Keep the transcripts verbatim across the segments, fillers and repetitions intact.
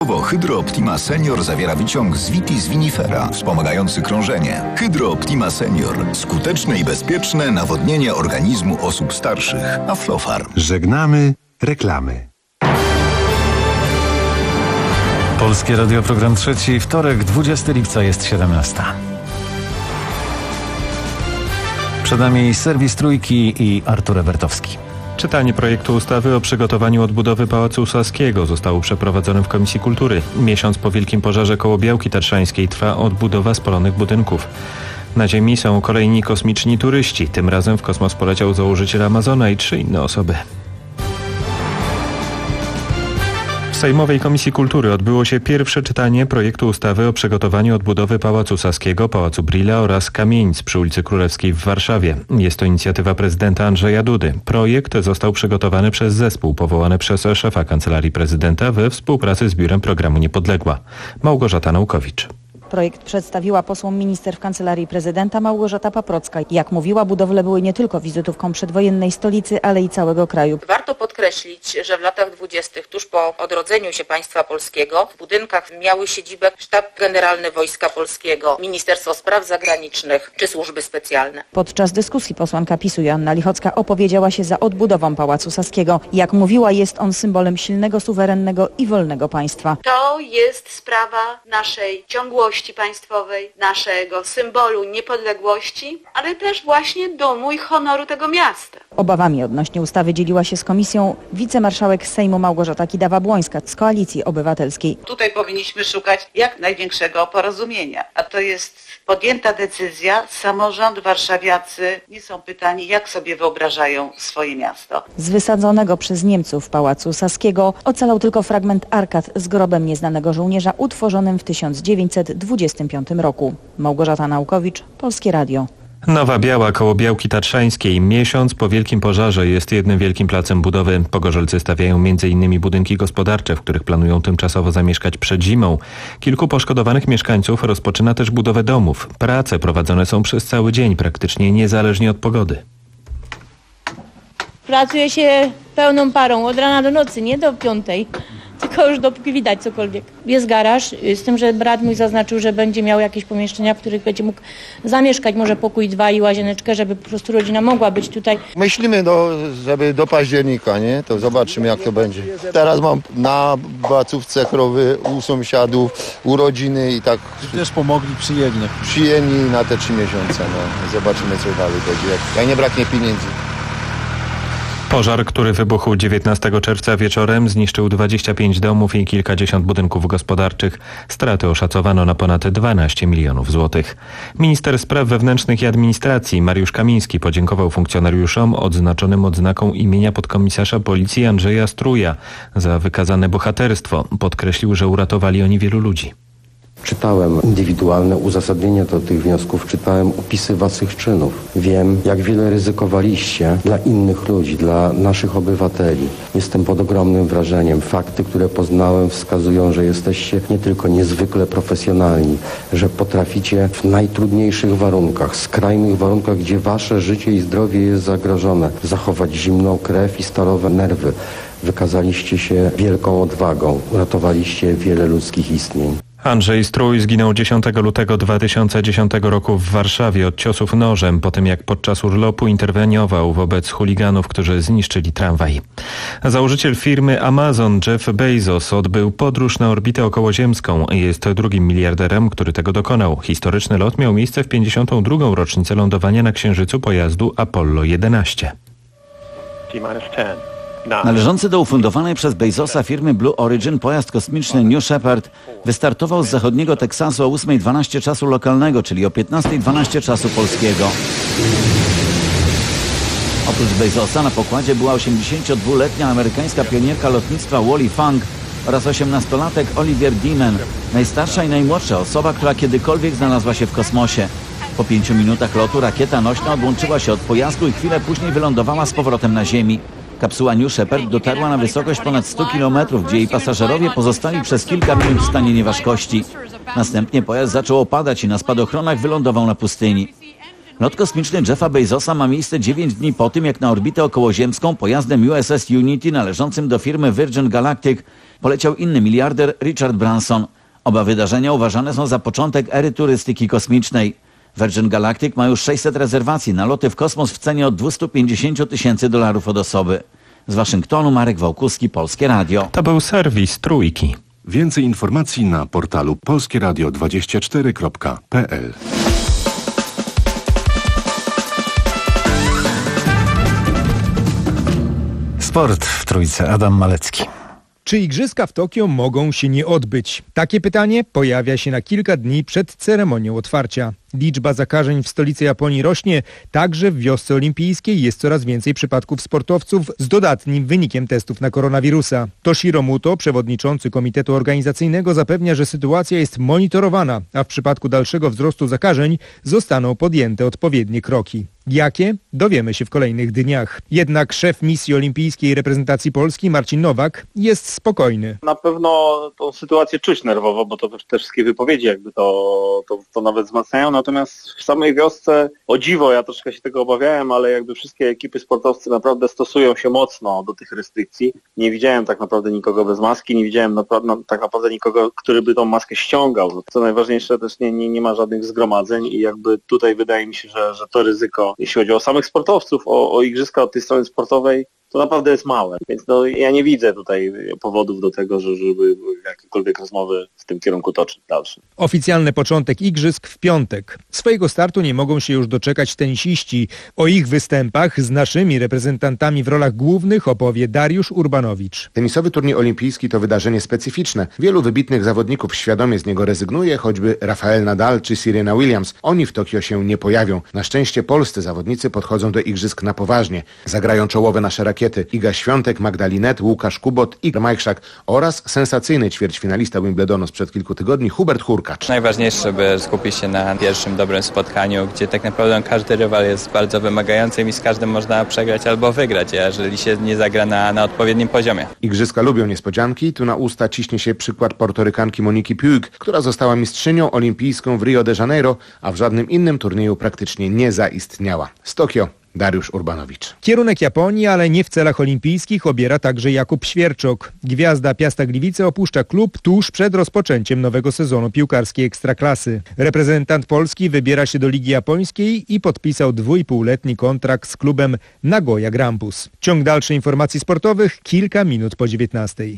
Hydro Optima Senior zawiera wyciąg z Vitis vinifera, wspomagający krążenie. Hydro Optima Senior. Skuteczne i bezpieczne nawodnienie organizmu osób starszych. Aflofarm. Żegnamy reklamy. Polskie Radio, program trzeci, wtorek, dwudziestego lipca, jest siedemnasta. Przed nami serwis Trójki i Artur Ebertowski. Czytanie projektu ustawy o przygotowaniu odbudowy Pałacu Saskiego zostało przeprowadzone w Komisji Kultury. Miesiąc po wielkim pożarze koło Białki Tatrzańskiej trwa odbudowa spalonych budynków. Na Ziemi są kolejni kosmiczni turyści. Tym razem w kosmos poleciał założyciel Amazona i trzy inne osoby. W Sejmowej Komisji Kultury odbyło się pierwsze czytanie projektu ustawy o przygotowaniu odbudowy Pałacu Saskiego, Pałacu Brühla oraz kamienic przy ulicy Królewskiej w Warszawie. Jest to inicjatywa prezydenta Andrzeja Dudy. Projekt został przygotowany przez zespół powołany przez szefa Kancelarii Prezydenta we współpracy z Biurem Programu Niepodległa. Małgorzata Naukowicz. Projekt przedstawiła posłom minister w Kancelarii Prezydenta Małgorzata Paprocka. Jak mówiła, budowle były nie tylko wizytówką przedwojennej stolicy, ale i całego kraju. Warto podkreślić, że w latach dwudziestych, tuż po odrodzeniu się państwa polskiego, w budynkach miały siedzibę Sztab Generalny Wojska Polskiego, Ministerstwo Spraw Zagranicznych czy służby specjalne. Podczas dyskusji posłanka PiSu Joanna Lichocka opowiedziała się za odbudową Pałacu Saskiego. Jak mówiła, jest on symbolem silnego, suwerennego i wolnego państwa. To jest sprawa naszej ciągłości państwowej, naszego symbolu niepodległości, ale też właśnie dumu i honoru tego miasta. Obawami odnośnie ustawy dzieliła się z komisją wicemarszałek Sejmu Małgorzata Kidawa-Błońska z Koalicji Obywatelskiej. Tutaj powinniśmy szukać jak największego porozumienia, a to jest podjęta decyzja. Samorząd, warszawiacy nie są pytani, jak sobie wyobrażają swoje miasto. Z wysadzonego przez Niemców Pałacu Saskiego ocalał tylko fragment arkad z grobem nieznanego żołnierza utworzonym w tysiąc dziewięćset dwudziestym piątym roku. Małgorzata Naukowicz, Polskie Radio. Nowa Biała koło Białki Tatrzańskiej. Miesiąc po wielkim pożarze jest jednym wielkim placem budowy. Pogorzelcy stawiają między innymi budynki gospodarcze, w których planują tymczasowo zamieszkać przed zimą. Kilku poszkodowanych mieszkańców rozpoczyna też budowę domów. Prace prowadzone są przez cały dzień, praktycznie niezależnie od pogody. Pracuje się pełną parą, od rana do nocy, nie do piątej. Tylko już dopóki widać cokolwiek. Jest garaż, z tym, że brat mój zaznaczył, że będzie miał jakieś pomieszczenia, w których będzie mógł zamieszkać, może pokój dwa i łazieneczkę, żeby po prostu rodzina mogła być tutaj. Myślimy, do, żeby do października, nie? To zobaczymy, jak to będzie. Teraz mam na placówce krowy u sąsiadów, urodziny i tak. Też pomogli, przyjęli. Przyjęli na te trzy miesiące, no. Zobaczymy, co dalej będzie, jak, jak nie braknie pieniędzy. Pożar, który wybuchł dziewiętnastego czerwca wieczorem, zniszczył dwadzieścia pięć domów i kilkadziesiąt budynków gospodarczych. Straty oszacowano na ponad dwanaście milionów złotych. Minister Spraw Wewnętrznych i Administracji Mariusz Kamiński podziękował funkcjonariuszom odznaczonym odznaką imienia podkomisarza policji Andrzeja Struja za wykazane bohaterstwo. Podkreślił, że uratowali oni wielu ludzi. Czytałem indywidualne uzasadnienia do tych wniosków, czytałem opisy waszych czynów. Wiem, jak wiele ryzykowaliście dla innych ludzi, dla naszych obywateli. Jestem pod ogromnym wrażeniem. Fakty, które poznałem, wskazują, że jesteście nie tylko niezwykle profesjonalni, że potraficie w najtrudniejszych warunkach, skrajnych warunkach, gdzie wasze życie i zdrowie jest zagrożone, zachować zimną krew i stalowe nerwy. Wykazaliście się wielką odwagą, uratowaliście wiele ludzkich istnień. Andrzej Strój zginął dziesiątego lutego dwa tysiące dziesiątego roku w Warszawie od ciosów nożem, po tym jak podczas urlopu interweniował wobec chuliganów, którzy zniszczyli tramwaj. Założyciel firmy Amazon Jeff Bezos odbył podróż na orbitę okołoziemską. Jest drugim miliarderem, który tego dokonał. Historyczny lot miał miejsce w pięćdziesiątą drugą rocznicę lądowania na Księżycu pojazdu Apollo jedenaście. Należący do ufundowanej przez Bezosa firmy Blue Origin pojazd kosmiczny New Shepard wystartował z zachodniego Teksasu o ósmej dwanaście czasu lokalnego, czyli o piętnastej dwanaście czasu polskiego. Oprócz Bezosa na pokładzie była osiemdziesięciodwuletnia amerykańska pionierka lotnictwa Wally Funk oraz osiemnastolatek Oliver Demon, najstarsza i najmłodsza osoba, która kiedykolwiek znalazła się w kosmosie. Po pięciu minutach lotu rakieta nośna odłączyła się od pojazdu i chwilę później wylądowała z powrotem na Ziemi. Kapsuła New Shepard dotarła na wysokość ponad stu kilometrów, gdzie jej pasażerowie pozostali przez kilka minut w stanie nieważkości. Następnie pojazd zaczął opadać i na spadochronach wylądował na pustyni. Lot kosmiczny Jeffa Bezosa ma miejsce dziewięć dni po tym, jak na orbitę okołoziemską pojazdem U S S Unity należącym do firmy Virgin Galactic poleciał inny miliarder Richard Branson. Oba wydarzenia uważane są za początek ery turystyki kosmicznej. Virgin Galactic ma już sześćset rezerwacji na loty w kosmos w cenie od dwieście pięćdziesiąt tysięcy dolarów od osoby. Z Waszyngtonu Marek Wałkuski, Polskie Radio. To był serwis Trójki. Więcej informacji na portalu polskie radio dwadzieścia cztery kropka p l. Sport w Trójce. Adam Malecki. Czy igrzyska w Tokio mogą się nie odbyć? Takie pytanie pojawia się na kilka dni przed ceremonią otwarcia. Liczba zakażeń w stolicy Japonii rośnie, także w wiosce olimpijskiej jest coraz więcej przypadków sportowców z dodatnim wynikiem testów na koronawirusa. Toshiro Muto, przewodniczący komitetu organizacyjnego, zapewnia, że sytuacja jest monitorowana, a w przypadku dalszego wzrostu zakażeń zostaną podjęte odpowiednie kroki. Jakie? Dowiemy się w kolejnych dniach. Jednak szef misji olimpijskiej reprezentacji Polski, Marcin Nowak, jest spokojny. Na pewno tą sytuację czuć nerwowo, bo to te wszystkie wypowiedzi jakby to, to, to nawet wzmacniają. Natomiast w samej wiosce, o dziwo, ja troszkę się tego obawiałem, ale jakby wszystkie ekipy sportowcy naprawdę stosują się mocno do tych restrykcji. Nie widziałem tak naprawdę nikogo bez maski, nie widziałem napra- no, tak naprawdę nikogo, który by tą maskę ściągał. Co najważniejsze, też nie, nie, nie ma żadnych zgromadzeń i jakby tutaj wydaje mi się, że, że to ryzyko, jeśli chodzi o samych sportowców, o, o igrzyska od tej strony sportowej, to naprawdę jest małe, więc no, ja nie widzę tutaj powodów do tego, że, żeby jakiekolwiek rozmowy w tym kierunku toczyć dalsze. Oficjalny początek igrzysk w piątek. Swojego startu nie mogą się już doczekać tenisiści. O ich występach z naszymi reprezentantami w rolach głównych opowie Dariusz Urbanowicz. Tenisowy turniej olimpijski to wydarzenie specyficzne. Wielu wybitnych zawodników świadomie z niego rezygnuje, choćby Rafael Nadal czy Serena Williams. Oni w Tokio się nie pojawią. Na szczęście polscy zawodnicy podchodzą do igrzysk na poważnie. Zagrają czołowe nasze rakiety. Iga Świątek, Magdalinet, Łukasz Kubot, Igor Majchrzak oraz sensacyjny ćwierćfinalista Wimbledonu sprzed kilku tygodni Hubert Hurkacz. Najważniejsze, żeby skupić się na pierwszym dobrym spotkaniu, gdzie tak naprawdę każdy rywal jest bardzo wymagający i z każdym można przegrać albo wygrać, jeżeli się nie zagra na, na odpowiednim poziomie. Igrzyska lubią niespodzianki. Tu na usta ciśnie się przykład portorykanki Moniki Puig, która została mistrzynią olimpijską w Rio de Janeiro, a w żadnym innym turnieju praktycznie nie zaistniała. Z Tokio Dariusz Urbanowicz. Kierunek Japonii, ale nie w celach olimpijskich, obiera także Jakub Świerczok. Gwiazda Piasta Gliwice opuszcza klub tuż przed rozpoczęciem nowego sezonu piłkarskiej Ekstraklasy. Reprezentant Polski wybiera się do Ligi Japońskiej i podpisał dwuipółletni kontrakt z klubem Nagoya Grampus. Ciąg dalszych informacji sportowych kilka minut po dziewiętnastej.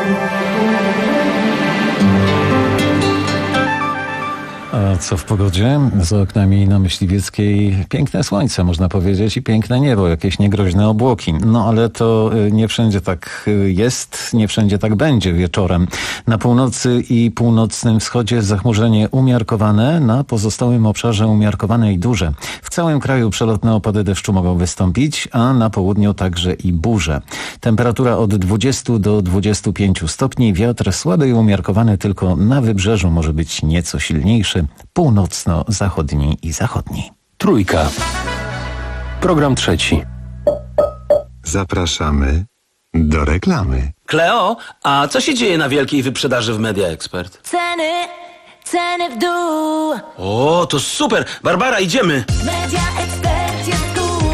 A co w pogodzie? Za oknami na Myśliwieckiej piękne słońce, można powiedzieć, i piękne niebo, jakieś niegroźne obłoki. No ale to nie wszędzie tak jest, nie wszędzie tak będzie wieczorem. Na północy i północnym wschodzie zachmurzenie umiarkowane, na pozostałym obszarze umiarkowane i duże. W całym kraju przelotne opady deszczu mogą wystąpić, a na południu także i burze. Temperatura od dwudziestu do dwudziestu pięciu stopni, wiatr słaby i umiarkowany, tylko na wybrzeżu może być nieco silniejszy, północno-zachodni i zachodni. Trójka. Program trzeci. Zapraszamy do reklamy. Kleo, a co się dzieje na wielkiej wyprzedaży w Media Expert? Ceny, ceny w dół. O, to super! Barbara, idziemy! Media Expert jest tu.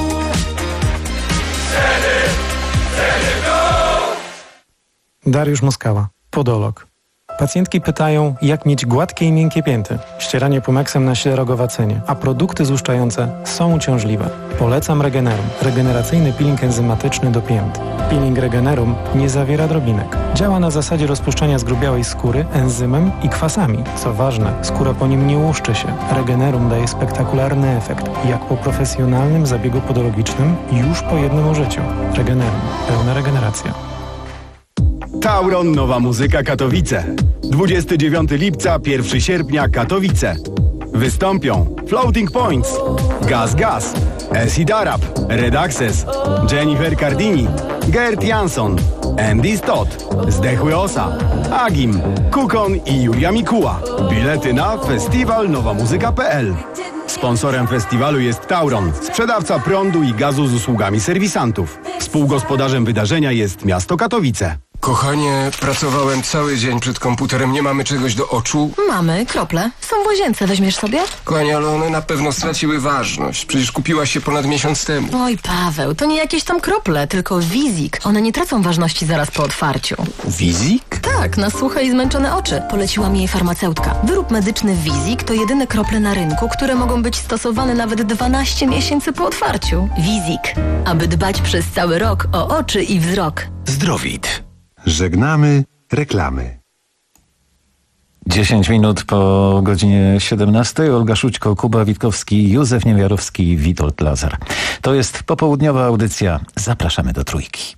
Ceny, ceny w dół. Dariusz Moskała, podolog. Pacjentki pytają, jak mieć gładkie i miękkie pięty. Ścieranie Pumexem na ślerogowacenie, a produkty złuszczające są uciążliwe. Polecam Regenerum, regeneracyjny peeling enzymatyczny do pięt. Peeling Regenerum nie zawiera drobinek. Działa na zasadzie rozpuszczania zgrubiałej skóry enzymem i kwasami. Co ważne, skóra po nim nie łuszczy się. Regenerum daje spektakularny efekt, jak po profesjonalnym zabiegu podologicznym już po jednym użyciu. Regenerum. Pełna regeneracja. Tauron Nowa Muzyka Katowice. dwudziestego dziewiątego lipca, pierwszego sierpnia Katowice. Wystąpią Floating Points, Gaz Gaz, Acid Arab, Red Access, Jennifer Cardini, Gert Jansson, Andy Stott, Zdechły Osa, Agim, Kukon i Julia Mikuła. Bilety na festiwal nowa muzyka kropka p l. Sponsorem festiwalu jest Tauron, sprzedawca prądu i gazu z usługami serwisantów. Współgospodarzem wydarzenia jest miasto Katowice. Kochanie, pracowałem cały dzień przed komputerem. Nie mamy czegoś do oczu? Mamy, krople. Są w łazience, weźmiesz sobie? Kochanie, ale one na pewno straciły ważność. Przecież kupiłaś się ponad miesiąc temu. Oj, Paweł, to nie jakieś tam krople, tylko Wizik. One nie tracą ważności zaraz po otwarciu. Wizik? Tak, na suche i zmęczone oczy. Poleciła mi jej farmaceutka. Wyrób medyczny Wizik to jedyne krople na rynku, które mogą być stosowane nawet dwanaście miesięcy po otwarciu. Wizik. Aby dbać przez cały rok o oczy i wzrok. Zdrowit. Żegnamy reklamy. dziesięć minut po godzinie siedemnastej. Olga Szućko, Kuba Witkowski, Józef Niewiarowski i Witold Lazar. To jest popołudniowa audycja. Zapraszamy do Trójki.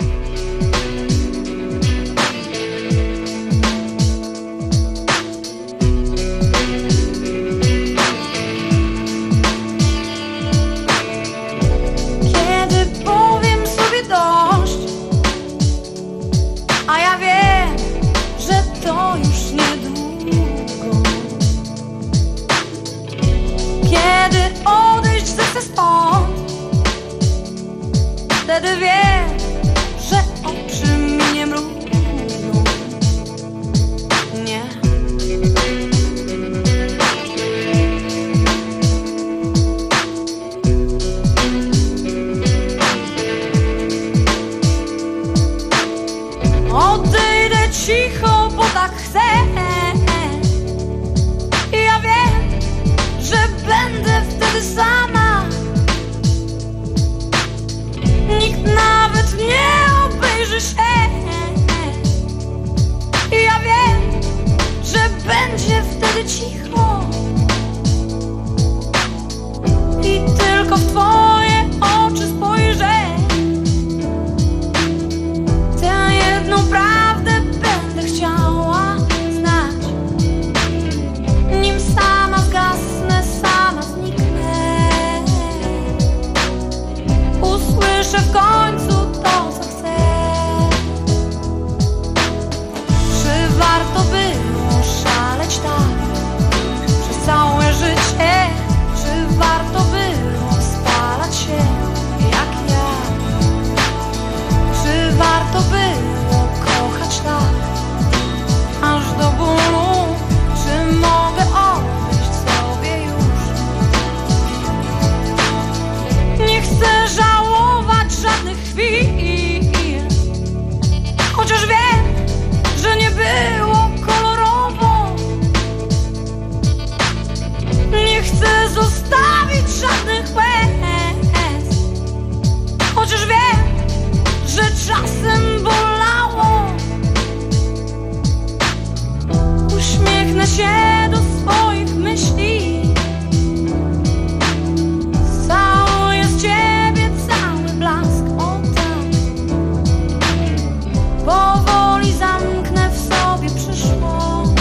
Kiedy powiem sobie dość, a ja wiem, że to już niedługo. Kiedy odejść zechcę stąd, wtedy wiem, że oczy mi nie mrugną. Nie. Odejdę cicho, bo tak chcę. I ja wiem, że będę wtedy sama. Nikt nawet nie obejrzy się. I ja wiem, że będzie wtedy cicho. I tylko w twoje oczy spojrzę. Tę jedną prawdę będę chciała znać. Nim sama zgasnę, sama zniknę. Usłyszę w końcu to, co chcę. Czy warto było szaleć tak przez całe życie? Czy warto było spalać się jak ja? Czy warto było kochać tak aż do bólu? Czy mogę odejść sobie już? Nie chcę żałować żadnych chwil, chociaż wiem, że nie było kolorowo. Nie chcę zostawić żadnych łez, chociaż wiem, że czasem bolało. Uśmiechnę się do swoich myśli. Całuję z ciebie cały blask, o tak. Powoli zamknę w sobie przyszłość,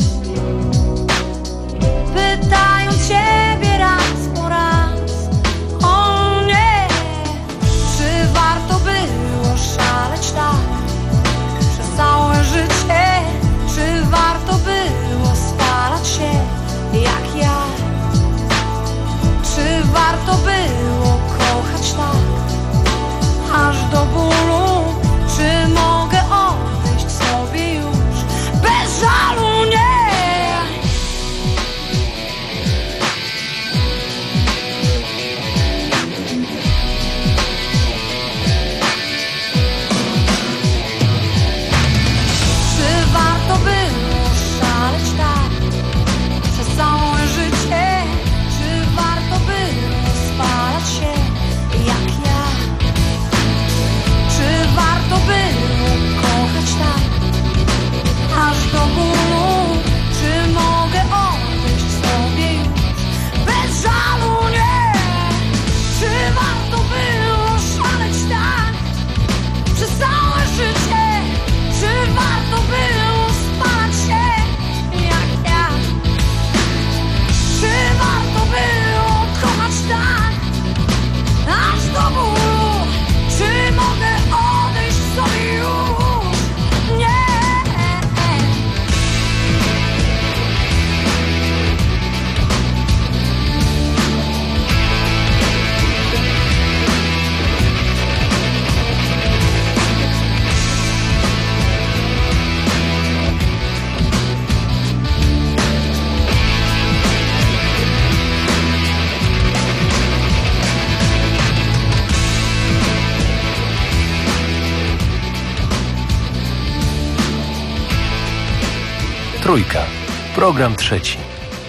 pytając ciebie raz po raz. O nie, czy warto było szaleć tak przez całe życie? Czy warto było spalać Trójka. Program trzeci.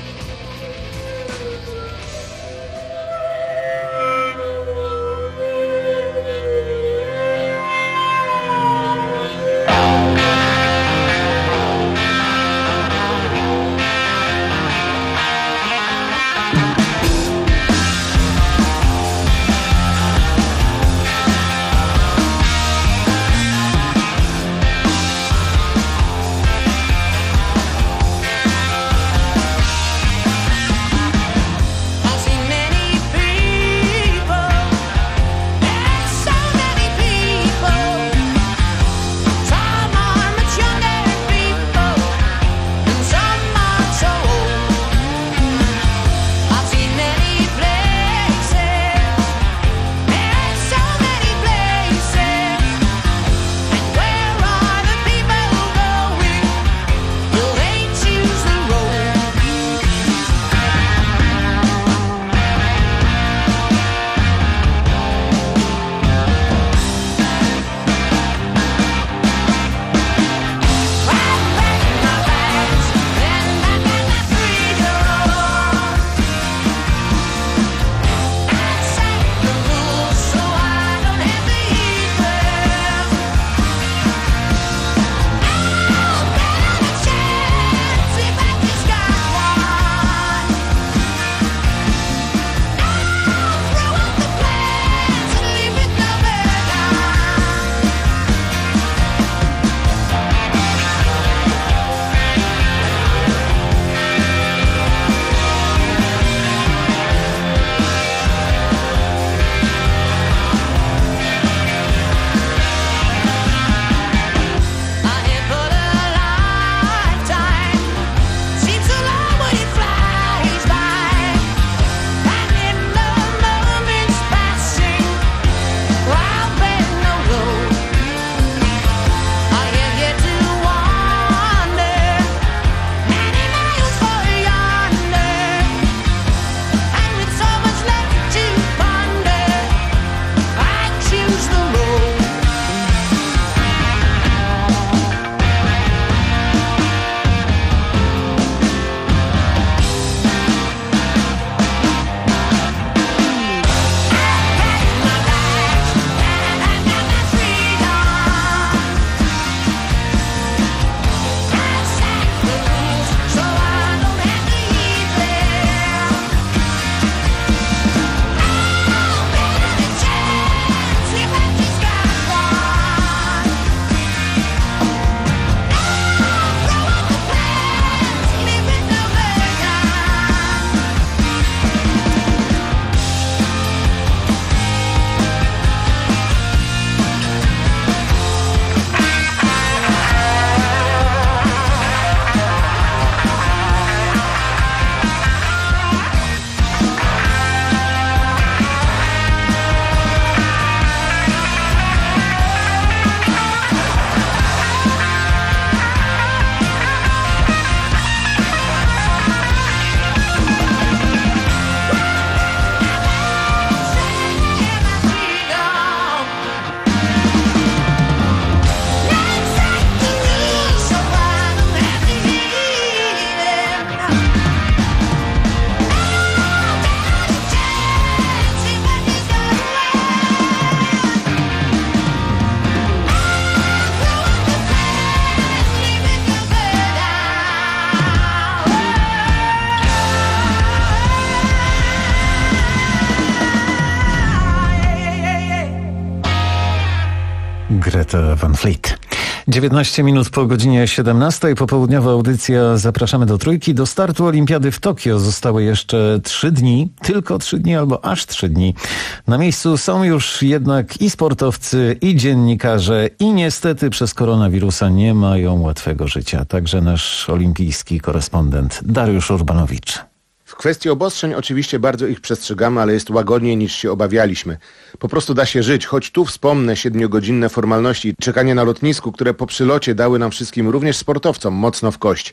Greta Van Fleet. dziewiętnaście minut po godzinie siedemnastej, popołudniowa audycja. Zapraszamy do Trójki. Do startu Olimpiady w Tokio zostały jeszcze trzy dni, tylko trzy dni albo aż trzy dni. Na miejscu są już jednak i sportowcy, i dziennikarze, i niestety przez koronawirusa nie mają łatwego życia. Także nasz olimpijski korespondent Dariusz Urbanowicz. W kwestii obostrzeń oczywiście bardzo ich przestrzegamy, ale jest łagodniej niż się obawialiśmy. Po prostu da się żyć, choć tu wspomnę siedmiogodzinne formalności i czekanie na lotnisku, które po przylocie dały nam wszystkim, również sportowcom, mocno w kość.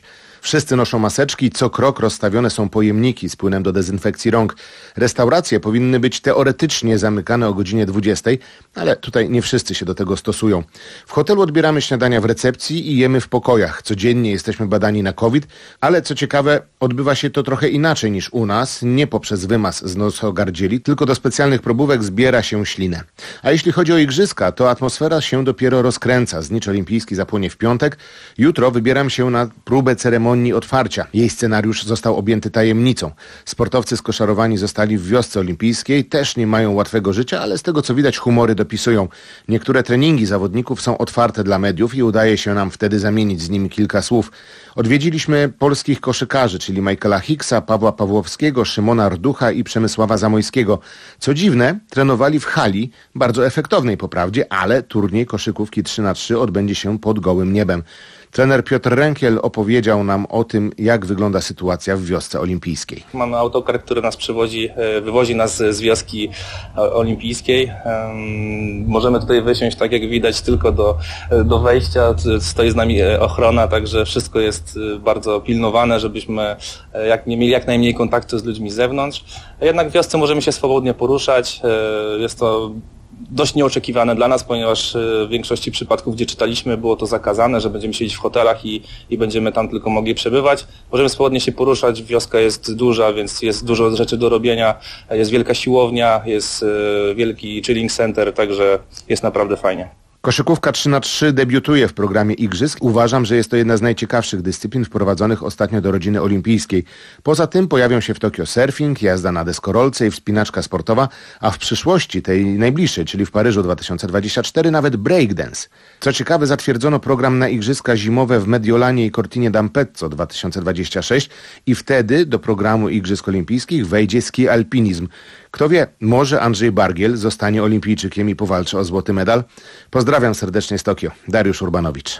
Wszyscy noszą maseczki, co krok rozstawione są pojemniki z płynem do dezynfekcji rąk. Restauracje powinny być teoretycznie zamykane o godzinie dwudziestej, ale tutaj nie wszyscy się do tego stosują. W hotelu odbieramy śniadania w recepcji i jemy w pokojach. Codziennie jesteśmy badani na COVID, ale co ciekawe, odbywa się to trochę inaczej niż u nas, nie poprzez wymaz z nosogardzieli, tylko do specjalnych probówek zbiera się ślinę. A jeśli chodzi o igrzyska, to atmosfera się dopiero rozkręca. Znicz olimpijski zapłonie w piątek. Jutro wybieram się na próbę ceremonii otwarcia. Jej scenariusz został objęty tajemnicą. Sportowcy skoszarowani zostali w wiosce olimpijskiej, też nie mają łatwego życia, ale z tego co widać humory dopisują. Niektóre treningi zawodników są otwarte dla mediów i udaje się nam wtedy zamienić z nimi kilka słów. Odwiedziliśmy polskich koszykarzy, czyli Michaela Hicksa, Pawła Pawłowskiego, Szymona Rducha i Przemysława Zamojskiego. Co dziwne, trenowali w hali, bardzo efektownej po prawdzie, ale turniej koszykówki trzy na trzy odbędzie się pod gołym niebem. Trener Piotr Rękiel opowiedział nam o tym, jak wygląda sytuacja w wiosce olimpijskiej. Mamy autokar, który nas przywozi, wywozi nas z wioski olimpijskiej. Możemy tutaj wysiąść, tak jak widać, tylko do, do wejścia. Stoi z nami ochrona, także wszystko jest bardzo pilnowane, żebyśmy jak, nie mieli jak najmniej kontaktu z ludźmi z zewnątrz. Jednak w wiosce możemy się swobodnie poruszać. Jest to dość nieoczekiwane dla nas, ponieważ w większości przypadków, gdzie czytaliśmy, było to zakazane, że będziemy siedzieć w hotelach i, i będziemy tam tylko mogli przebywać. Możemy swobodnie się poruszać, wioska jest duża, więc jest dużo rzeczy do robienia, jest wielka siłownia, jest wielki chilling center, także jest naprawdę fajnie. Koszykówka trzy na trzy debiutuje w programie Igrzysk. Uważam, że jest to jedna z najciekawszych dyscyplin wprowadzonych ostatnio do rodziny olimpijskiej. Poza tym pojawią się w Tokio surfing, jazda na deskorolce i wspinaczka sportowa, a w przyszłości, tej najbliższej, czyli w Paryżu dwa tysiące dwudziestym czwartym, nawet breakdance. Co ciekawe, zatwierdzono program na Igrzyska zimowe w Mediolanie i Cortinie d'Ampezzo dwa tysiące dwudziesty szósty i wtedy do programu Igrzysk Olimpijskich wejdzie ski alpinizm. Kto wie, może Andrzej Bargiel zostanie olimpijczykiem i powalczy o złoty medal. Pozdrawiam serdecznie z Tokio. Dariusz Urbanowicz.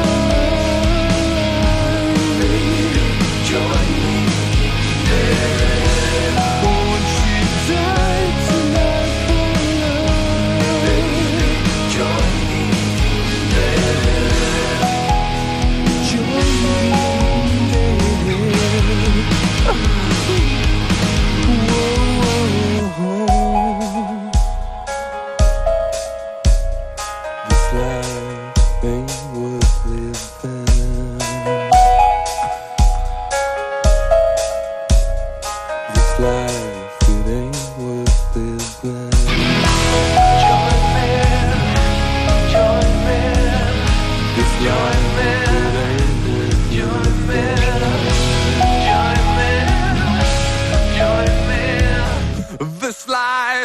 Join me there.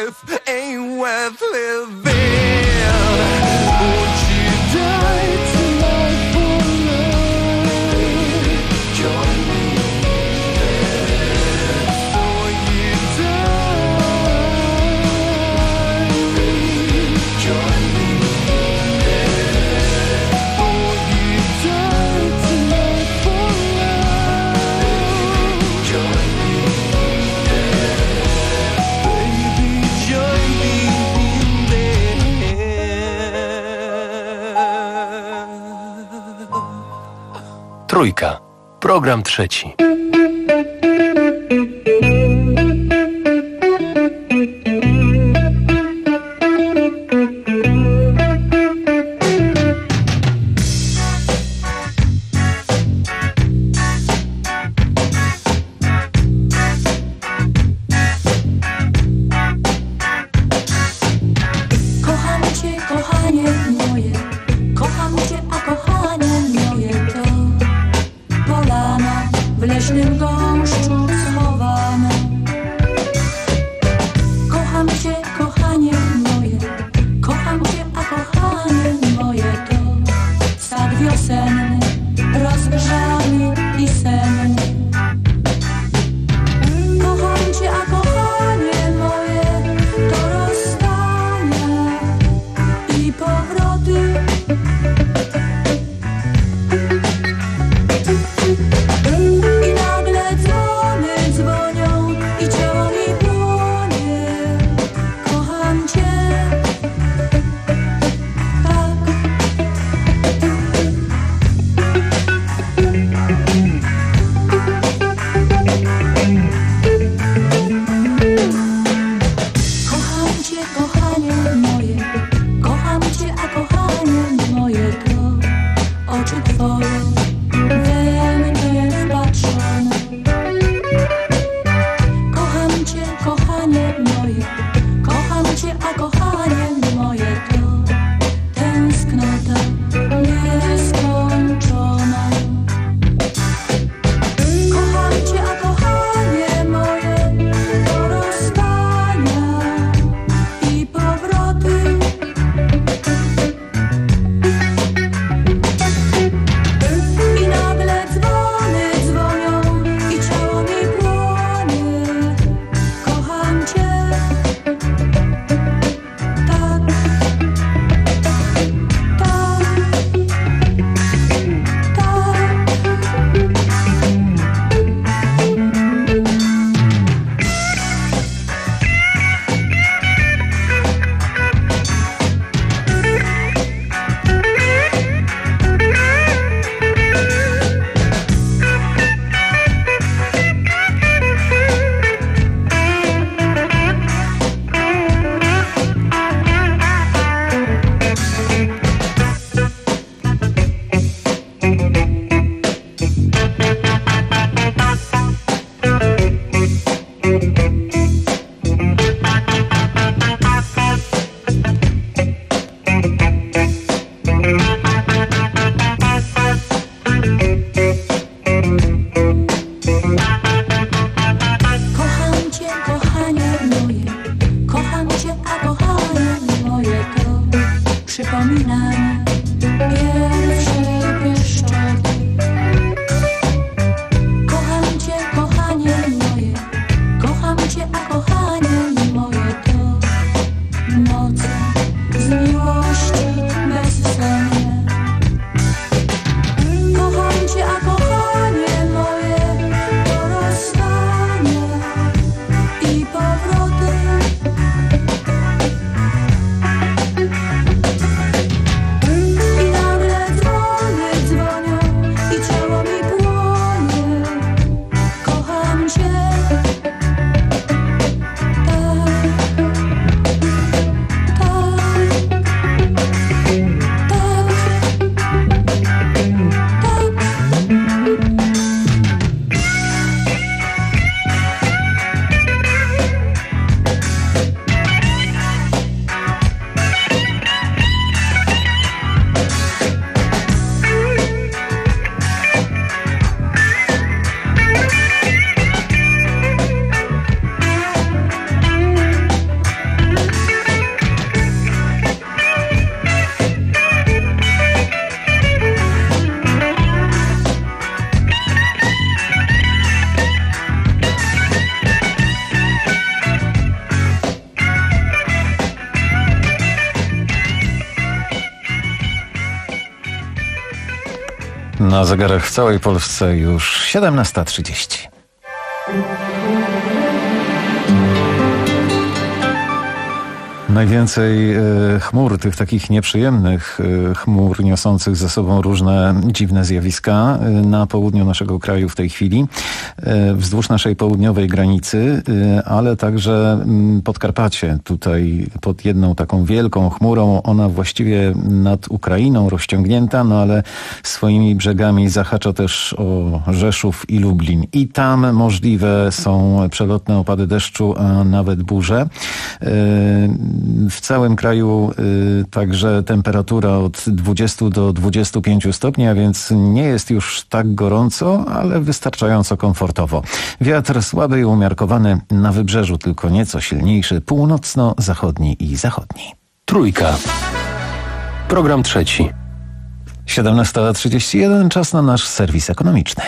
life ain't worth living. Would you die tonight for love? Join me there. Before you die, join me there. Before you die tonight for love, join me there. Baby, join me there. Trójka. Program trzeci. Kocham cię, kochanie moje, kocham cię, a kochanie moje to polana w leśnym gąszczu schowana. Kocham cię, kochanie moje, kocham cię, a kochanie moje to sad wiosenny, rozgrzany i senny. Kocham cię, a kochanie moje to rozstania i powroty. I nagle Na zegarach w całej Polsce już siedemnasta trzydzieści. Najwięcej e, chmur, tych takich nieprzyjemnych e, chmur niosących ze sobą różne dziwne zjawiska e, na południu naszego kraju w tej chwili, e, wzdłuż naszej południowej granicy, e, ale także m, Podkarpacie. Tutaj pod jedną taką wielką chmurą, ona właściwie nad Ukrainą rozciągnięta, no ale swoimi brzegami zahacza też o Rzeszów i Lublin. I tam możliwe są przelotne opady deszczu, a nawet burze. E, W całym kraju y, także temperatura od dwudziestu do dwudziestu pięciu stopni, a więc nie jest już tak gorąco, ale wystarczająco komfortowo. Wiatr słaby i umiarkowany, na wybrzeżu tylko nieco silniejszy, północno-zachodni i zachodni. Trójka. Program trzeci. siedemnasta trzydzieści jeden, czas na nasz serwis ekonomiczny.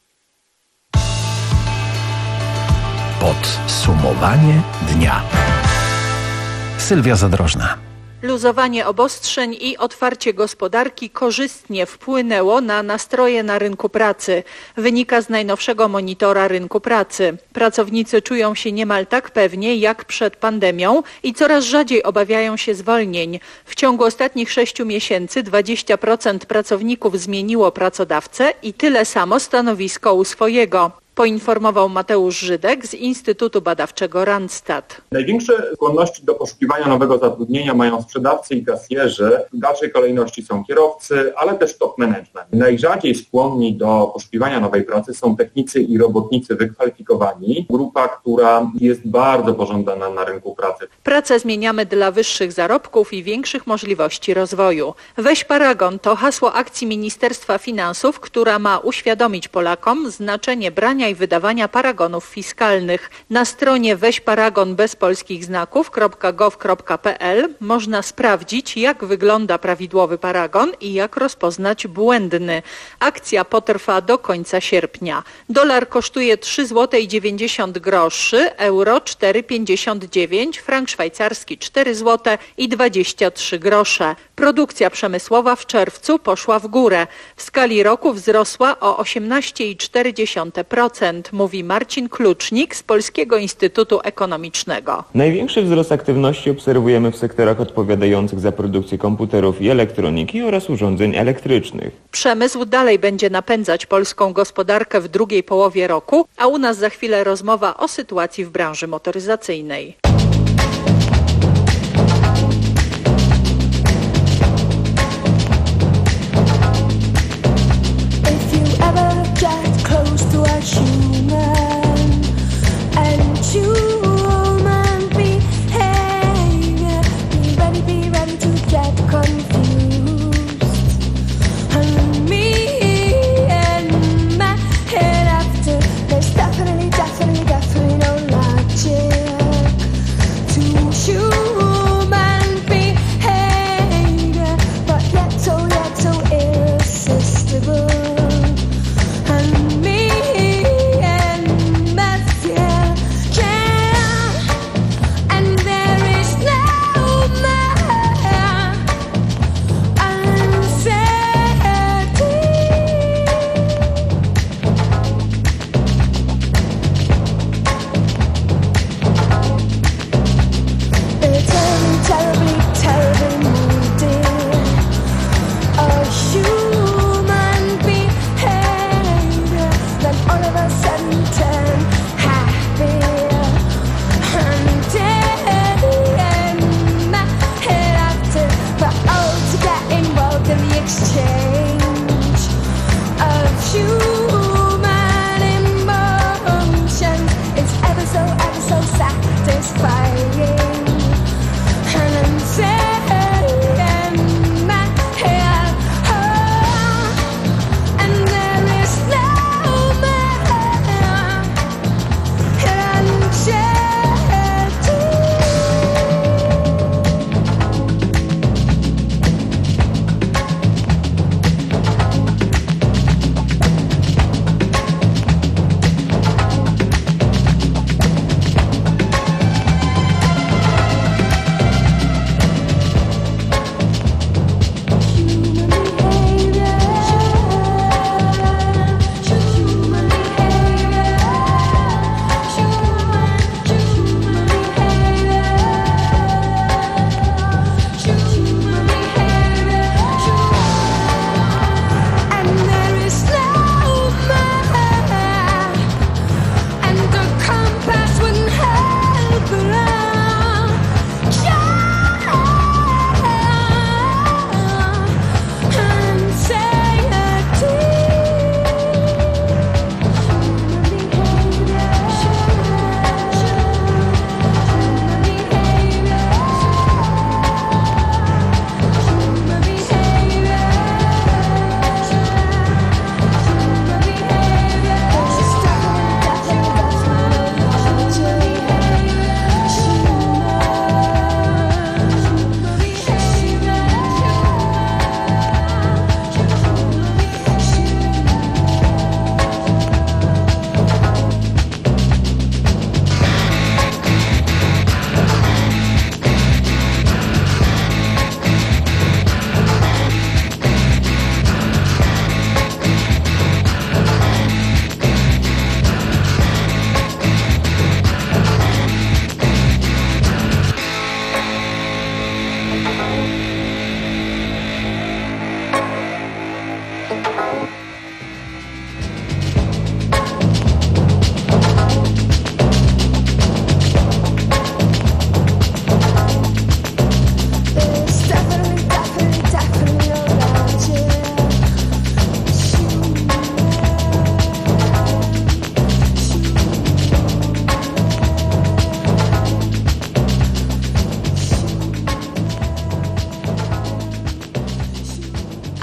Podsumowanie dnia. Sylwia Zadrożna. Luzowanie obostrzeń i otwarcie gospodarki korzystnie wpłynęło na nastroje na rynku pracy. Wynika z najnowszego monitora rynku pracy. Pracownicy czują się niemal tak pewnie jak przed pandemią i coraz rzadziej obawiają się zwolnień. W ciągu ostatnich sześciu miesięcy dwadzieścia procent pracowników zmieniło pracodawcę i tyle samo stanowisko u swojego. Poinformował Mateusz Żydek z Instytutu Badawczego Randstad. Największe skłonności do poszukiwania nowego zatrudnienia mają sprzedawcy i kasjerzy. W dalszej kolejności są kierowcy, ale też top management. Najrzadziej skłonni do poszukiwania nowej pracy są technicy i robotnicy wykwalifikowani. Grupa, która jest bardzo pożądana na rynku pracy. Pracę zmieniamy dla wyższych zarobków i większych możliwości rozwoju. Weź Paragon to hasło akcji Ministerstwa Finansów, która ma uświadomić Polakom znaczenie brania i wydawania paragonów fiskalnych. Na stronie weź paragon bez polskich znaków kropka gov kropka p l można sprawdzić, jak wygląda prawidłowy paragon i jak rozpoznać błędny. Akcja potrwa do końca sierpnia. Dolar kosztuje trzy złote dziewięćdziesiąt groszy, euro cztery pięćdziesiąt dziewięć, frank szwajcarski cztery złote i dwadzieścia trzy grosze. Produkcja przemysłowa w czerwcu poszła w górę. W skali roku wzrosła o osiemnaście przecinek cztery procent, mówi Marcin Klucznik z Polskiego Instytutu Ekonomicznego. Największy wzrost aktywności obserwujemy w sektorach odpowiadających za produkcję komputerów i elektroniki oraz urządzeń elektrycznych. Przemysł dalej będzie napędzać polską gospodarkę w drugiej połowie roku, a u nas za chwilę rozmowa o sytuacji w branży motoryzacyjnej.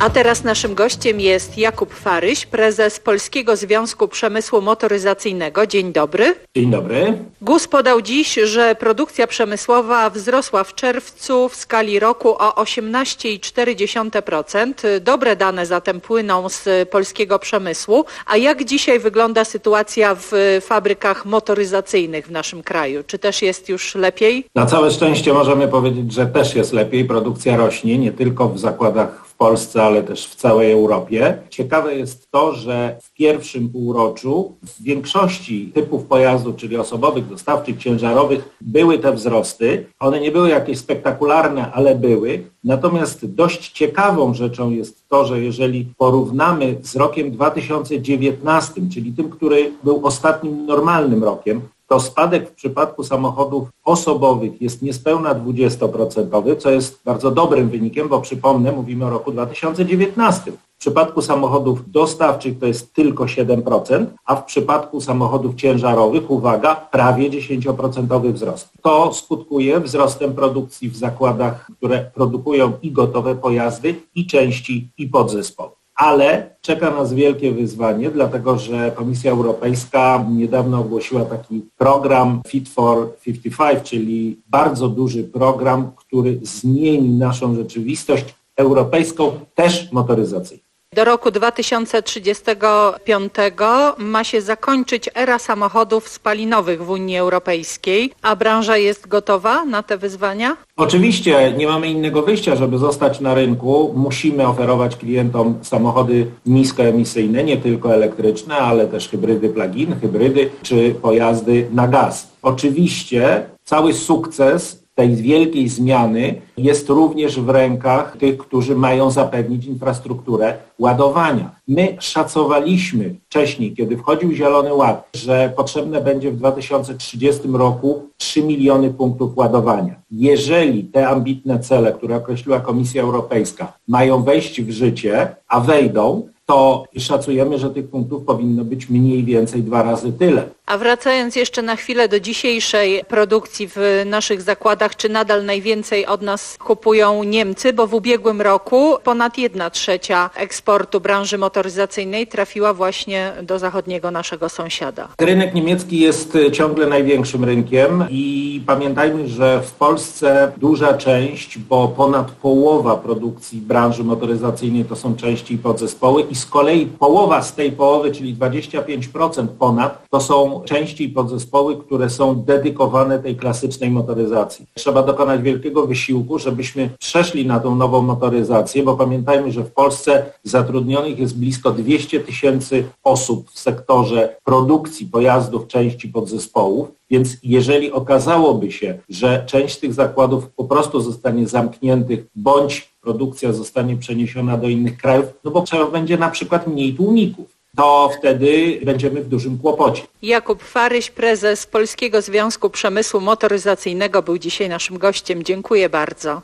A teraz naszym gościem jest Jakub Faryś, prezes Polskiego Związku Przemysłu Motoryzacyjnego. Dzień dobry. Dzień dobry. G U S podał dziś, że produkcja przemysłowa wzrosła w czerwcu w skali roku o osiemnaście przecinek cztery procent. Dobre dane zatem płyną z polskiego przemysłu. A jak dzisiaj wygląda sytuacja w fabrykach motoryzacyjnych w naszym kraju? Czy też jest już lepiej? Na całe szczęście możemy powiedzieć, że też jest lepiej. Produkcja rośnie nie tylko w zakładach w Polsce, ale też w całej Europie. Ciekawe jest to, że w pierwszym półroczu w większości typów pojazdów, czyli osobowych, dostawczych, ciężarowych, były te wzrosty. One nie były jakieś spektakularne, ale były. Natomiast dość ciekawą rzeczą jest to, że jeżeli porównamy z rokiem dwa tysiące dziewiętnastym, czyli tym, który był ostatnim normalnym rokiem, to spadek w przypadku samochodów osobowych jest niespełna dwudziestoprocentowy, co jest bardzo dobrym wynikiem, bo przypomnę, mówimy o roku dwa tysiące dziewiętnastym. W przypadku samochodów dostawczych to jest tylko siedem procent, a w przypadku samochodów ciężarowych, uwaga, prawie dziesięcioprocentowy wzrost. To skutkuje wzrostem produkcji w zakładach, które produkują i gotowe pojazdy, i części, i podzespoły. Ale czeka nas wielkie wyzwanie, dlatego że Komisja Europejska niedawno ogłosiła taki program Fit for pięćdziesiąt pięć, czyli bardzo duży program, który zmieni naszą rzeczywistość europejską, też motoryzacyjną. Do roku dwa tysiące trzydziestego piątego ma się zakończyć era samochodów spalinowych w Unii Europejskiej, a branża jest gotowa na te wyzwania? Oczywiście nie mamy innego wyjścia, żeby zostać na rynku. Musimy oferować klientom samochody niskoemisyjne, nie tylko elektryczne, ale też hybrydy plug-in, hybrydy czy pojazdy na gaz. Oczywiście cały sukces tej wielkiej zmiany jest również w rękach tych, którzy mają zapewnić infrastrukturę ładowania. My szacowaliśmy wcześniej, kiedy wchodził Zielony Ład, że potrzebne będzie w dwa tysiące trzydziestym roku trzy miliony punktów ładowania. Jeżeli te ambitne cele, które określiła Komisja Europejska, mają wejść w życie, a wejdą, to szacujemy, że tych punktów powinno być mniej więcej dwa razy tyle. A wracając jeszcze na chwilę do dzisiejszej produkcji w naszych zakładach, czy nadal najwięcej od nas kupują Niemcy, bo w ubiegłym roku ponad jedna trzecia eksportu branży motoryzacyjnej trafiła właśnie do zachodniego naszego sąsiada. Rynek niemiecki jest ciągle największym rynkiem i pamiętajmy, że w Polsce duża część, bo ponad połowa produkcji branży motoryzacyjnej to są części i podzespoły i z kolei połowa z tej połowy, czyli dwadzieścia pięć procent ponad, to są części i podzespoły, które są dedykowane tej klasycznej motoryzacji. Trzeba dokonać wielkiego wysiłku, żebyśmy przeszli na tą nową motoryzację, bo pamiętajmy, że w Polsce zatrudnionych jest blisko dwieście tysięcy osób w sektorze produkcji pojazdów, części, podzespołów, więc jeżeli okazałoby się, że część z tych zakładów po prostu zostanie zamkniętych, bądź produkcja zostanie przeniesiona do innych krajów, no bo trzeba będzie na przykład mniej tłumików, to wtedy będziemy w dużym kłopocie. Jakub Faryś, prezes Polskiego Związku Przemysłu Motoryzacyjnego, był dzisiaj naszym gościem. Dziękuję bardzo.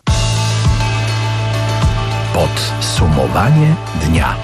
Podsumowanie dnia.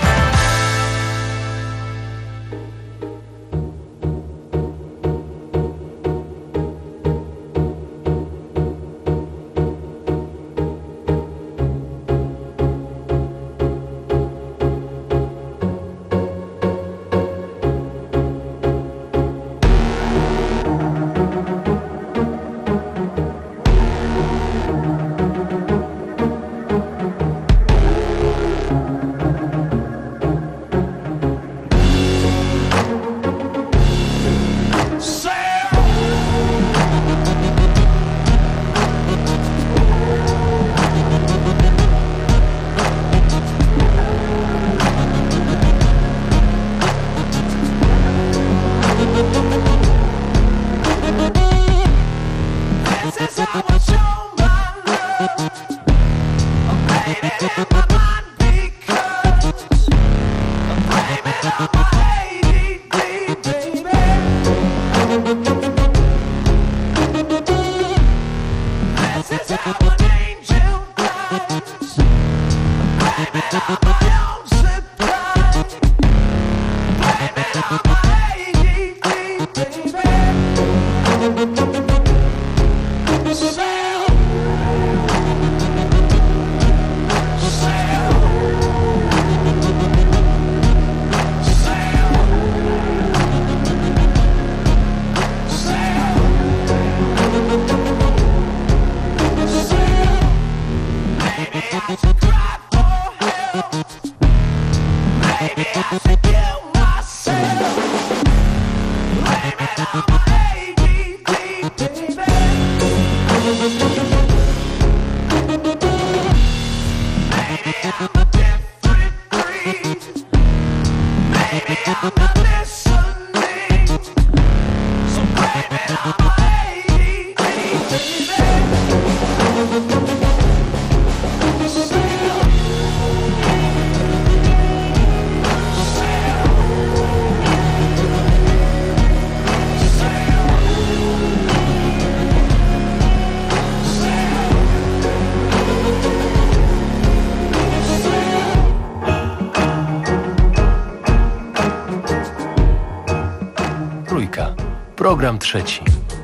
Trójka. Program trzeci.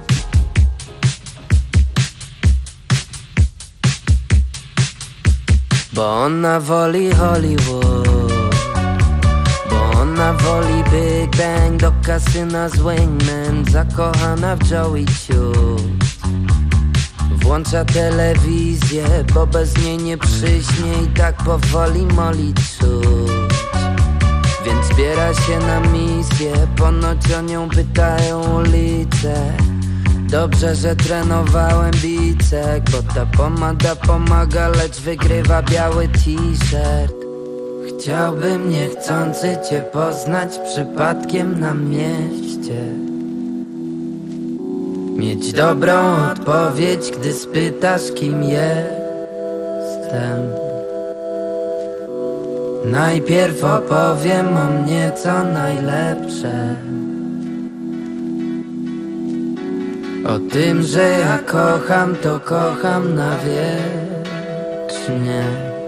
Bo ona woli Hollywood, bo ona woli Big Bang do kasyna z Wingman, zakochana w Joey Chu. Włącza telewizję, bo bez niej nie przyśnie i tak powoli moli czuć. Więc zbiera się na misję, ponoć o nią pytają ulice. Dobrze, że trenowałem bicek, bo ta pomada pomaga, lecz wygrywa biały t-shirt. Chciałbym niechcący cię poznać przypadkiem na mieście, mieć dobrą odpowiedź, gdy spytasz, kim jestem. Najpierw opowiem o mnie co najlepsze, o tym, że ja kocham, to kocham na wiecznie.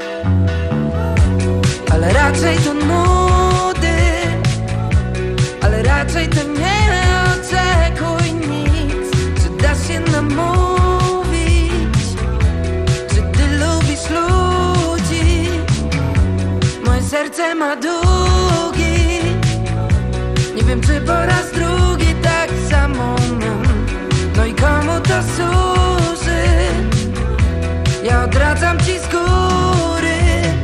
Ale raczej to nudy, ale raczej to nie oczekuj nic. Czy dasz się namówić? Czy ty lubisz ludzi? Moje serce ma długi, nie wiem czy po raz drugi tak samo. No i komu to służy? Ja odradzam ci z góry.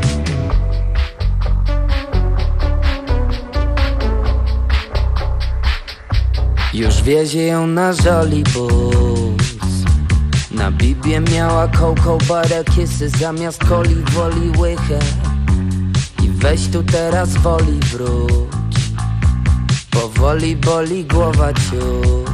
Już wiezie ją na żolibus. Na bibie miała cocoa butter kissy, zamiast coli woli łychę. I weź tu teraz woli wróć. Powoli boli głowa ciut.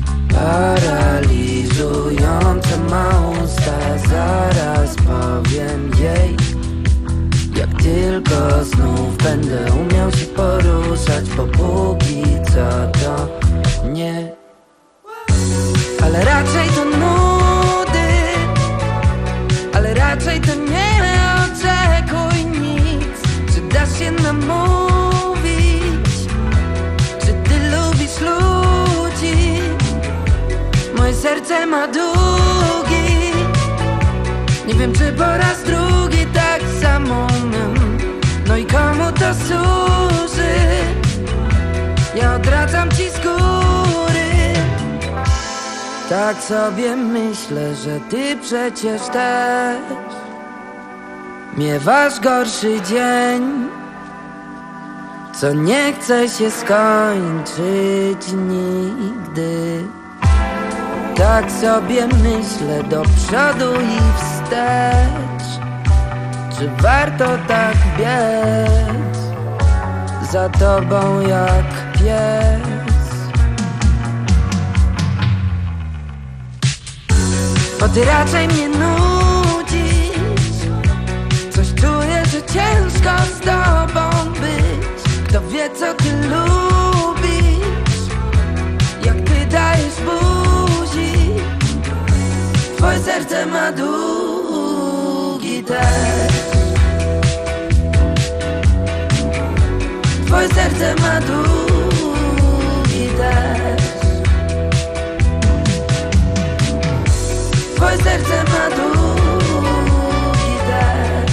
Paraliżujące ma usta, zaraz powiem jej. Jak tylko znów będę umiał się poruszać, bo póki co to nie. Ale raczej to nudy, ale raczej to nie oczekuj nic. Czy dasz się namówić? Czy ty lubisz ludzi? Moje serce ma długi, nie wiem czy po raz drugi tak samo. No i komu to służy? Ja odradzam ci z góry. Tak sobie myślę, że ty przecież też miewasz gorszy dzień, co nie chce się skończyć nigdy. Tak sobie myślę do przodu i wstecz. Czy warto tak biec za tobą jak pies? Bo ty raczej mnie nudzisz. Coś czuję, że ciężko z tobą być. Kto wie co ty lubisz, jak ty dajesz buzi. Twoje serce ma długi też. Twoje serce ma długi też. Twoje serce ma długi też.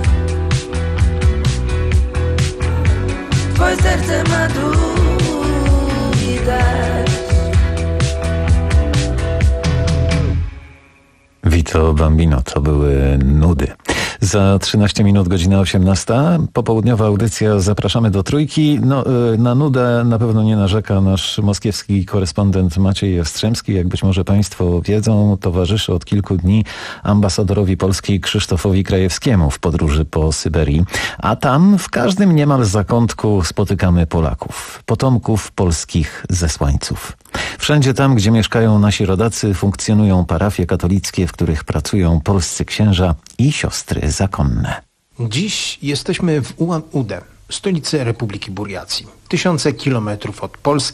Twoje serce ma długi też. Vito Bambino, to były nudy. Za trzynaście minut, godzina osiemnasta. Popołudniowa audycja. Zapraszamy do Trójki. No, na nudę na pewno nie narzeka nasz moskiewski korespondent Maciej Jastrzębski. Jak być może państwo wiedzą, towarzyszy od kilku dni ambasadorowi Polski Krzysztofowi Krajewskiemu w podróży po Syberii. A tam w każdym niemal zakątku spotykamy Polaków, potomków polskich zesłańców. Wszędzie tam, gdzie mieszkają nasi rodacy, funkcjonują parafie katolickie, w których pracują polscy księża i siostry zakonne. Dziś jesteśmy w Ulan-Ude, stolicy Republiki Burjacji. Tysiące kilometrów od Polski,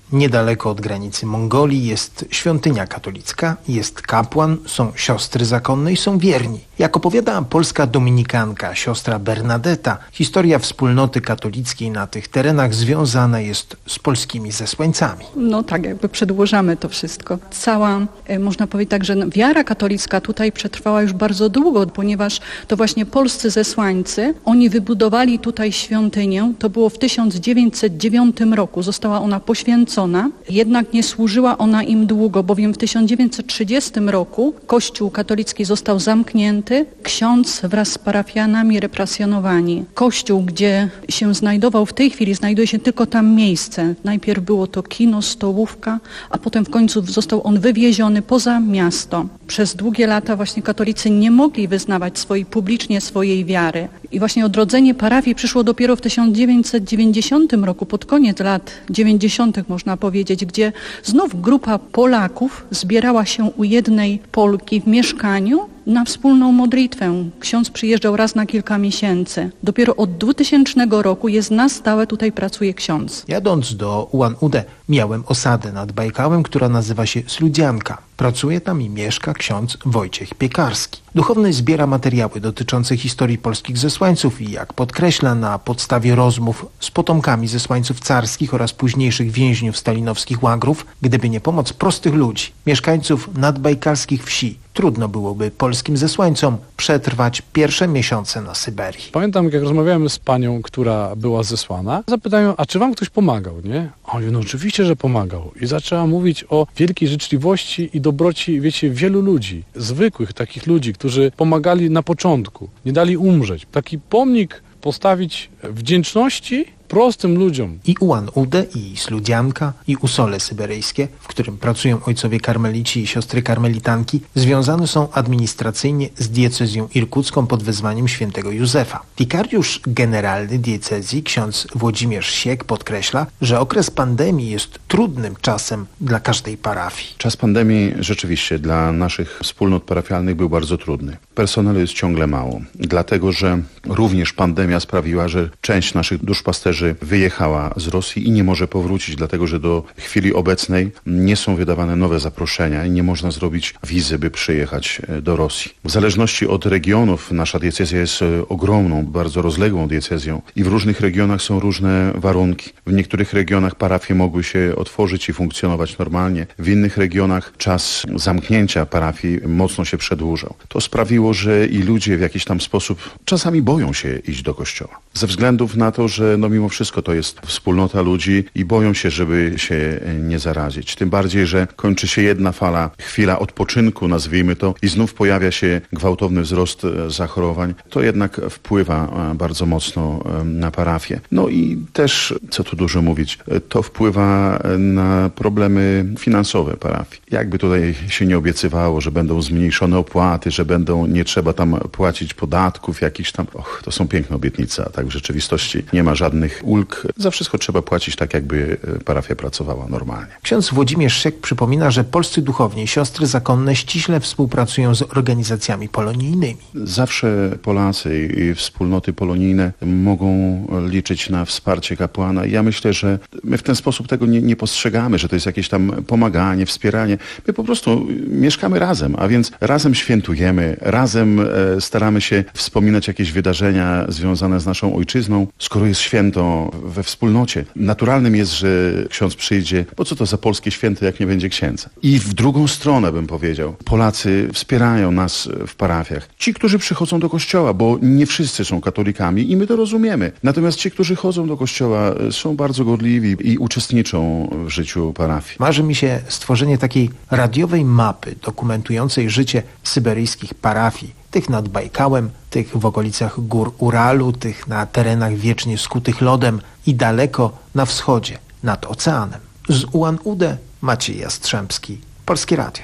Niedaleko od granicy Mongolii jest świątynia katolicka, jest kapłan, są siostry zakonne i są wierni. Jak opowiada polska dominikanka, siostra Bernadetta, historia wspólnoty katolickiej na tych terenach związana jest z polskimi zesłańcami. No tak, jakby przedłużamy to wszystko. Cała, można powiedzieć tak, że wiara katolicka tutaj przetrwała już bardzo długo, ponieważ to właśnie polscy zesłańcy, oni wybudowali tutaj świątynię, to było w tysiąc dziewięćset dziewiątym roku, została ona poświęcona, jednak nie służyła ona im długo, bowiem w tysiąc dziewięćset trzydziestym roku Kościół katolicki został zamknięty, ksiądz wraz z parafianami represjonowani. Kościół, gdzie się znajdował w tej chwili, znajduje się tylko tam miejsce. Najpierw było to kino, stołówka, a potem w końcu został on wywieziony poza miasto. Przez długie lata właśnie katolicy nie mogli wyznawać swojej, publicznie swojej wiary. I właśnie odrodzenie parafii przyszło dopiero w tysiąc dziewięćset dziewięćdziesiątym roku, pod koniec lat dziewięćdziesiątych można powiedzieć, gdzie znów grupa Polaków zbierała się u jednej Polki w mieszkaniu na wspólną modlitwę. Ksiądz przyjeżdżał raz na kilka miesięcy. Dopiero od dwutysięcznego roku jest na stałe tutaj pracuje ksiądz. Jadąc do Ulan-Ude miałem osadę nad Bajkałem, która nazywa się Sludzianka. Pracuje tam i mieszka ksiądz Wojciech Piekarski. Duchowny zbiera materiały dotyczące historii polskich zesłańców i, jak podkreśla, na podstawie rozmów z potomkami zesłańców carskich oraz późniejszych więźniów stalinowskich łagrów, gdyby nie pomoc prostych ludzi, mieszkańców nadbajkalskich wsi, trudno byłoby polskim zesłańcom przetrwać pierwsze miesiące na Syberii. Pamiętam, jak rozmawiałem z panią, która była zesłana, zapytałem, a czy wam ktoś pomagał, nie? A on mówi, no oczywiście, że pomagał. I zaczęła mówić o wielkiej życzliwości i dobroci, wiecie, wielu ludzi, zwykłych takich ludzi, którzy pomagali na początku, nie dali umrzeć. Taki pomnik postawić wdzięczności prostym ludziom. I Ulan-Ude, i Sludzianka, i Usole syberyjskie, w którym pracują ojcowie karmelici i siostry karmelitanki, związane są administracyjnie z diecezją irkucką pod wezwaniem świętego Józefa. Wikariusz generalny diecezji, ksiądz Włodzimierz Siek, podkreśla, że okres pandemii jest trudnym czasem dla każdej parafii. Czas pandemii rzeczywiście dla naszych wspólnot parafialnych był bardzo trudny. Personelu jest ciągle mało, dlatego że również pandemia sprawiła, że część naszych duszpasterzy wyjechała z Rosji i nie może powrócić, dlatego że do chwili obecnej nie są wydawane nowe zaproszenia i nie można zrobić wizy, by przyjechać do Rosji. W zależności od regionów nasza diecezja jest ogromną, bardzo rozległą diecezją i w różnych regionach są różne warunki. W niektórych regionach parafie mogły się otworzyć i funkcjonować normalnie, w innych regionach czas zamknięcia parafii mocno się przedłużał. To sprawiło, że i ludzie w jakiś tam sposób czasami boją się iść do kościoła. Ze względów na to, że no mimo wszystko to jest wspólnota ludzi i boją się, żeby się nie zarazić. Tym bardziej, że kończy się jedna fala, chwila odpoczynku, nazwijmy to, i znów pojawia się gwałtowny wzrost zachorowań. To jednak wpływa bardzo mocno na parafię. No i też, co tu dużo mówić, to wpływa na problemy finansowe parafii. Jakby tutaj się nie obiecywało, że będą zmniejszone opłaty, że będą, nie trzeba tam płacić podatków jakichś tam. Och, to są piękne obietnice, a tak w rzeczywistości nie ma żadnych ulg. Za wszystko trzeba płacić tak, jakby parafia pracowała normalnie. Ksiądz Włodzimierz Siek przypomina, że polscy duchowni i siostry zakonne ściśle współpracują z organizacjami polonijnymi. Zawsze Polacy i wspólnoty polonijne mogą liczyć na wsparcie kapłana i ja myślę, że my w ten sposób tego nie, nie postrzegamy, że to jest jakieś tam pomaganie, wspieranie. My po prostu mieszkamy razem, a więc razem świętujemy, razem e, staramy się wspominać jakieś wydarzenia związane z naszą ojczyzną. Skoro jest święto we wspólnocie, naturalnym jest, że ksiądz przyjdzie. Po co to za polskie święto, jak nie będzie księdza? I w drugą stronę bym powiedział, Polacy wspierają nas w parafiach. Ci, którzy przychodzą do kościoła, bo nie wszyscy są katolikami i my to rozumiemy. Natomiast ci, którzy chodzą do kościoła, są bardzo gorliwi i uczestniczą w życiu parafii. Marzy mi się stworzenie takiej radiowej mapy dokumentującej życie syberyjskich parafii, tych nad Bajkałem, tych w okolicach gór Uralu, tych na terenach wiecznie skutych lodem i daleko na wschodzie, nad oceanem. Z Ulan-Ude Maciej Jastrzębski, Polskie Radio.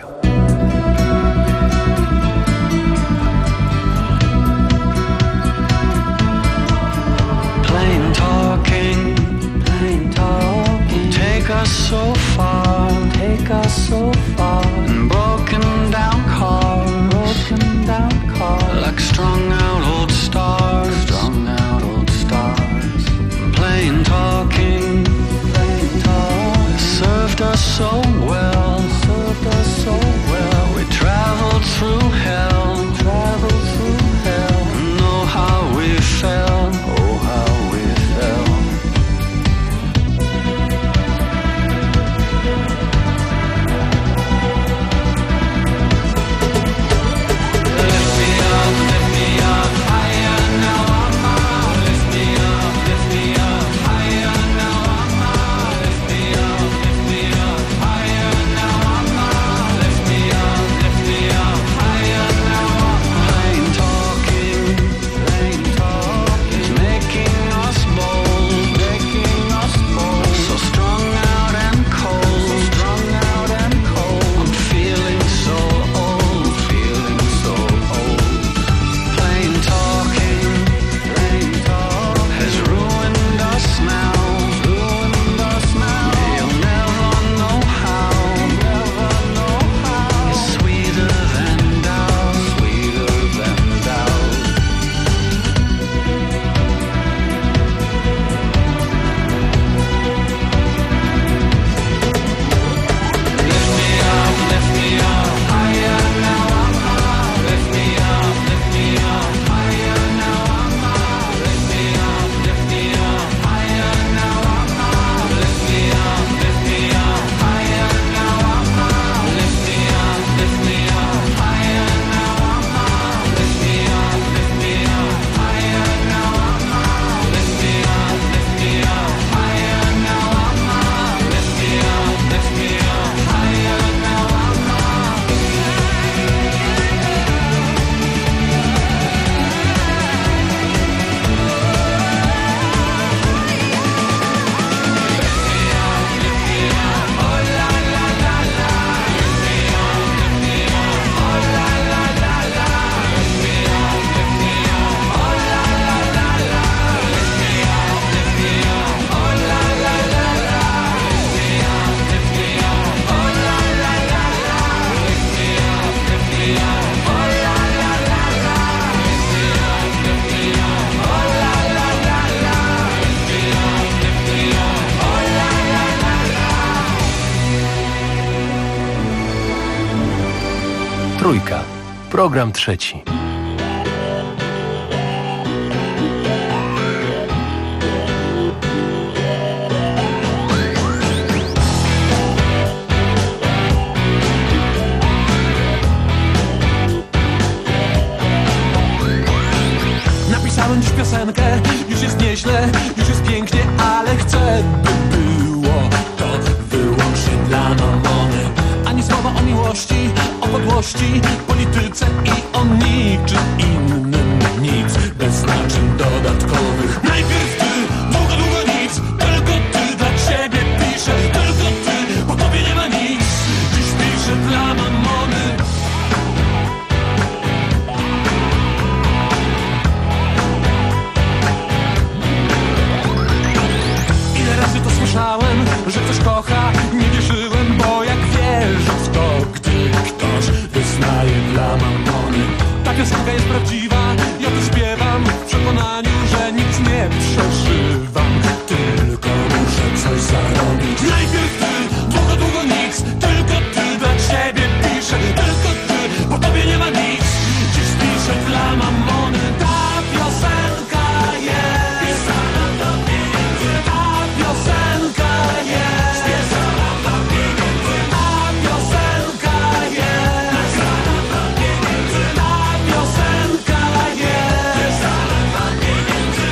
Plain talking, plain talking, take us so far, take us so far, broken down cars, broken down cars, like strung out old stars, strung out old stars, plain talking, plain talking, so well, served us so well. We traveled through hell, traveled through hell. Know how we fell, oh how we fell. Lift me up, lift me up, higher now I'm out. Lift me up, lift me up, higher now I'm out. Lift me up, lift me up, higher now I'm out. Lift me up, lift me up, higher now I'm out. Plain talking, plain talking, making us bold, making us bold. So strung out and cold, so strung out and cold. I'm feeling so old, feeling so old. Plain talking, plain talk has ruined us now, ruined us now. You'll never know how, never know how. It's sweeter than doubt, sweeter than doubt. Lift me up, lift me up, higher now I'm out. Lift me up, lift me up, higher now I'm out. Lift me up, lift me up, higher now I'm out. Lift me up, lift me up, higher now I'm out. Lift me up, lift me up, higher now I'm out. Lift me up, lift me up, higher now I'm out. Lift me up, lift me up, higher now I'm out. Lift me up, lift me up, higher now I'm out. Trójka. Program trzeci. Napisałem dziś piosenkę, już jest nieźle, już jest pięknie, ale chcę, by było to wyłącznie dla mamony. Ani słowa o miłości, o podłości, polityce i o niczym innym nic, bez znaczeń dodatkowych. Najpierw ty, długo, długo nic, tylko ty dla ciebie piszę, tylko ty, po tobie nie ma nic, dziś piszę dla mamony. Ile razy to słyszałem, że ktoś kocha, nie wierzyłem, bo jak wierzę w to, gdy ktoś wyznaje dla mamony. Ta piosenka jest prawdziwa, ja tu śpiewam w przekonaniu, że nic nie przeżywam, tylko muszę coś zarobić. Najpierw ty, długo, długo nic, tylko ty dla ciebie piszę, tylko ty, po tobie nie ma nic, dziś piszę dla mamony. Ta piosenka jest pisana do pieniędzy, ta piosenka jest pisana do pieniędzy, ta piosenka jest pisana do pieniędzy, ta piosenka jest pisana do pieniędzy.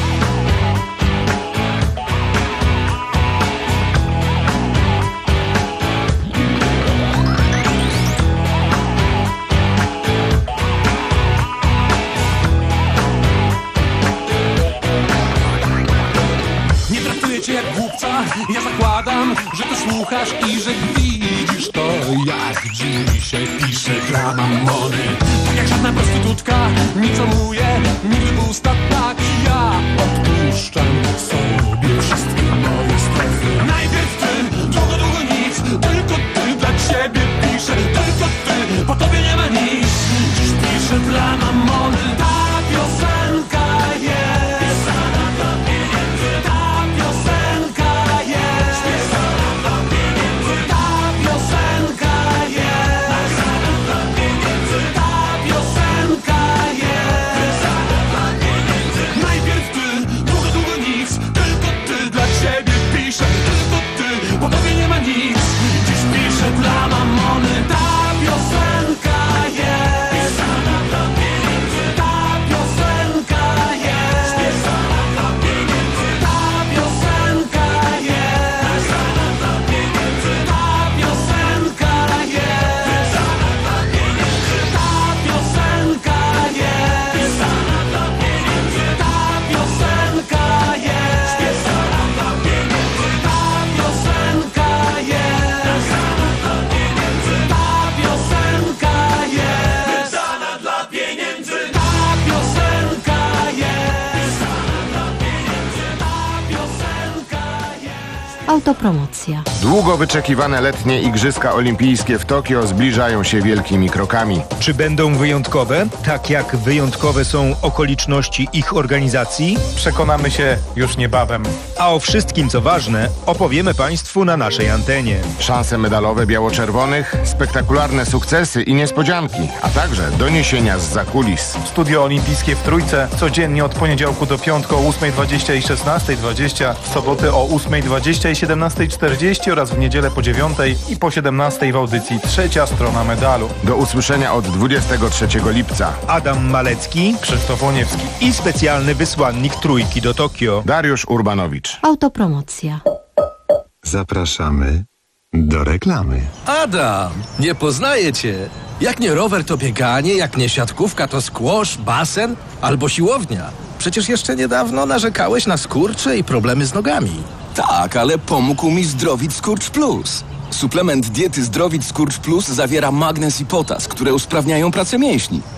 Nie traktuję cię jak głupca, ja zakładam, że ty słuchasz i że widzisz to, jak dzisiaj piszę dla mamony. Tak jak żadna prostytutka, nie całuję, nigdy w usta, tak ja odpuszczam sobie wszystkie moje strefy. Najpierw ty, długo, długo nic, tylko ty dla ciebie piszę, tylko ty, po tobie nie ma nic, dziś piszę dla mamony. Ta piosenka jest pisana do pieniędzy, ta piosenka jest pisana do pieniędzy, ta Autopromocja. Długo wyczekiwane letnie Igrzyska Olimpijskie w Tokio zbliżają się wielkimi krokami. Czy będą wyjątkowe, tak jak wyjątkowe są okoliczności ich organizacji? Przekonamy się już niebawem. A o wszystkim, co ważne, opowiemy Państwu na naszej antenie. Szanse medalowe biało-czerwonych, spektakularne sukcesy i niespodzianki, a także doniesienia zza kulis. Studio Olimpijskie w Trójce codziennie od poniedziałku do piątku o ósmej dwadzieścia i szesnastej dwadzieścia, w soboty o ósmej dwadzieścia i siedemnastej czterdzieści oraz w niedzielę po dziewiątej i po siedemnastej w audycji Trzecia Strona Medalu. Do usłyszenia od dwudziestego trzeciego lipca. Adam Malecki, Krzysztof Łoniewski i specjalny wysłannik Trójki do Tokio. Dariusz Urbanowicz. Autopromocja. Zapraszamy do reklamy. Adam, nie poznaję cię. Jak nie rower, to bieganie, jak nie siatkówka, to squash, basen albo siłownia. Przecież jeszcze niedawno narzekałeś na skurcze i problemy z nogami. Tak, ale pomógł mi Zdrowit Skurcz Plus. Suplement diety Zdrowit Skurcz Plus zawiera magnez i potas, które usprawniają pracę mięśni.